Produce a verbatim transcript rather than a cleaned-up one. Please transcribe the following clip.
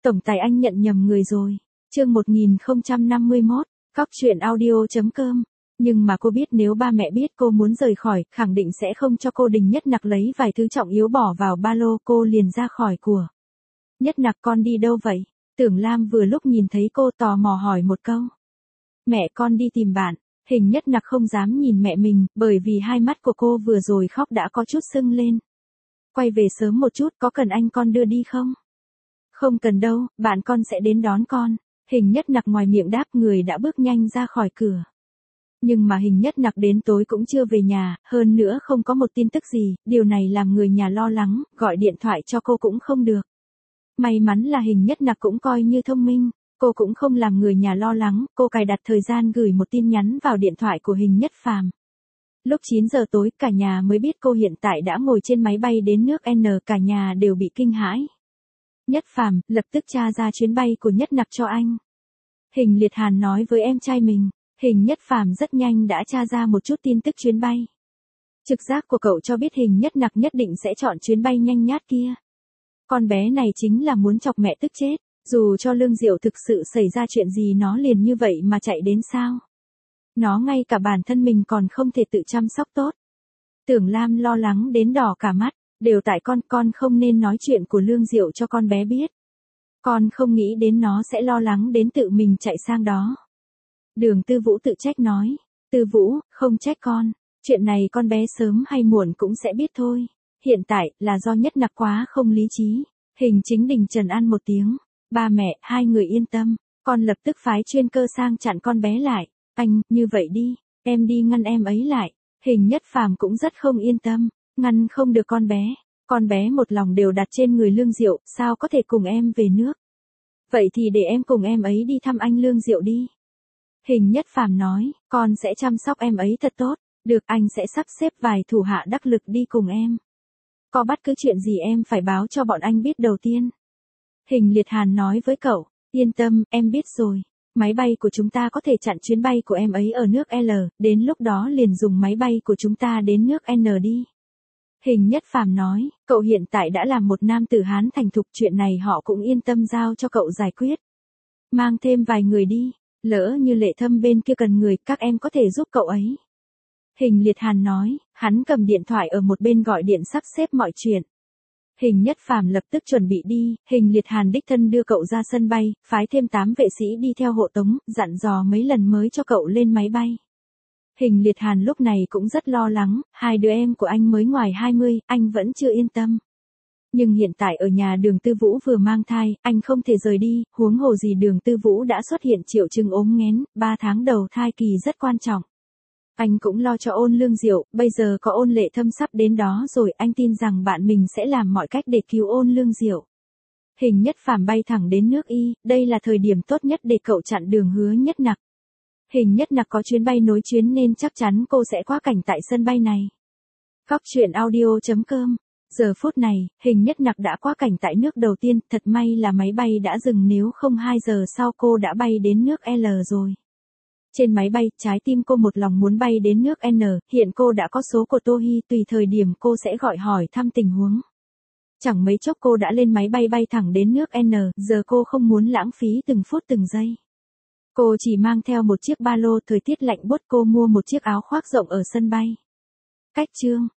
Tổng tài anh nhận nhầm người rồi. Chương một nghìn không trăm năm mươi mốt, Cóc truyện audio chấm com. Nhưng mà cô biết nếu ba mẹ biết cô muốn rời khỏi, khẳng định sẽ không cho cô Đình Nhất Nặc lấy vài thứ trọng yếu bỏ vào ba lô, cô liền ra khỏi của. Nhất Nặc con đi đâu vậy? Tưởng Lam vừa lúc nhìn thấy cô tò mò hỏi một câu. Mẹ con đi tìm bạn. Hình Nhất Nặc không dám nhìn mẹ mình, bởi vì hai mắt của cô vừa rồi khóc đã có chút sưng lên. Quay về sớm một chút, có cần anh con đưa đi không? Không cần đâu, bạn con sẽ đến đón con. Hình Nhất Nặc ngoài miệng đáp, người đã bước nhanh ra khỏi cửa. Nhưng mà Hình Nhất Nặc đến tối cũng chưa về nhà, hơn nữa không có một tin tức gì, điều này làm người nhà lo lắng, gọi điện thoại cho cô cũng không được. May mắn là Hình Nhất Nặc cũng coi như thông minh, cô cũng không làm người nhà lo lắng, cô cài đặt thời gian gửi một tin nhắn vào điện thoại của Hình Nhất Phàm. Lúc chín giờ tối, cả nhà mới biết cô hiện tại đã ngồi trên máy bay đến nước N, cả nhà đều bị kinh hãi. Nhất Phàm, lập tức tra ra chuyến bay của Nhất Nặc cho anh. Hình Liệt Hàn nói với em trai mình. Hình Nhất Phàm rất nhanh đã tra ra một chút tin tức chuyến bay. Trực giác của cậu cho biết Hình Nhất Nặc nhất định sẽ chọn chuyến bay nhanh nhát kia. Con bé này chính là muốn chọc mẹ tức chết, dù cho Lương Diệu thực sự xảy ra chuyện gì nó liền như vậy mà chạy đến sao. Nó ngay cả bản thân mình còn không thể tự chăm sóc tốt. Tưởng Lam lo lắng đến đỏ cả mắt, đều tại con, con không nên nói chuyện của Lương Diệu cho con bé biết. Con không nghĩ đến nó sẽ lo lắng đến tự mình chạy sang đó. Đường Tư Vũ tự trách nói, Tư Vũ, không trách con, chuyện này con bé sớm hay muộn cũng sẽ biết thôi, hiện tại là do Nhất Nặc quá không lý trí. Hình Chính Đình trần an một tiếng, ba mẹ, hai người yên tâm, con lập tức phái chuyên cơ sang chặn con bé lại. Anh, như vậy đi, em đi ngăn em ấy lại. Hình Nhất Phàm cũng rất không yên tâm, ngăn không được con bé, con bé một lòng đều đặt trên người Lương Diệu, sao có thể cùng em về nước. Vậy thì để em cùng em ấy đi thăm anh Lương Diệu đi. Hình Nhất Phàm nói, con sẽ chăm sóc em ấy thật tốt, được, anh sẽ sắp xếp vài thủ hạ đắc lực đi cùng em. Có bất cứ chuyện gì em phải báo cho bọn anh biết đầu tiên. Hình Liệt Hàn nói với cậu, yên tâm, em biết rồi, máy bay của chúng ta có thể chặn chuyến bay của em ấy ở nước L, đến lúc đó liền dùng máy bay của chúng ta đến nước N đi. Hình Nhất Phàm nói, cậu hiện tại đã là một nam tử Hán thành thục, chuyện này họ cũng yên tâm giao cho cậu giải quyết. Mang thêm vài người đi. Lỡ như Lệ Thâm bên kia cần người, các em có thể giúp cậu ấy. Hình Liệt Hàn nói, hắn cầm điện thoại ở một bên gọi điện sắp xếp mọi chuyện. Hình Nhất Phàm lập tức chuẩn bị đi, Hình Liệt Hàn đích thân đưa cậu ra sân bay, phái thêm tám vệ sĩ đi theo hộ tống, dặn dò mấy lần mới cho cậu lên máy bay. Hình Liệt Hàn lúc này cũng rất lo lắng, hai đứa em của anh mới ngoài hai mươi, anh vẫn chưa yên tâm. Nhưng hiện tại ở nhà Đường Tư Vũ vừa mang thai, anh không thể rời đi, huống hồ gì Đường Tư Vũ đã xuất hiện triệu chứng ốm nghén, ba tháng đầu thai kỳ rất quan trọng. Anh cũng lo cho Ôn Lương Diệu, bây giờ có Ôn Lệ Thâm sắp đến đó rồi, anh tin rằng bạn mình sẽ làm mọi cách để cứu Ôn Lương Diệu. Hình Nhất Phàm bay thẳng đến nước Y, đây là thời điểm tốt nhất để cậu chặn đường Hứa Nhất Nặc. Hình Nhất Nặc có chuyến bay nối chuyến nên chắc chắn cô sẽ quá cảnh tại sân bay này. Cóc truyện audio chấm com. Giờ phút này, Hình Nhất Nặc đã quá cảnh tại nước đầu tiên, thật may là máy bay đã dừng, nếu không hai giờ sau cô đã bay đến nước L rồi. Trên máy bay, trái tim cô một lòng muốn bay đến nước N, hiện cô đã có số của Tô Hi, tùy thời điểm cô sẽ gọi hỏi thăm tình huống. Chẳng mấy chốc cô đã lên máy bay bay thẳng đến nước N, giờ cô không muốn lãng phí từng phút từng giây. Cô chỉ mang theo một chiếc ba lô, thời tiết lạnh buốt, cô mua một chiếc áo khoác rộng ở sân bay. Cách chương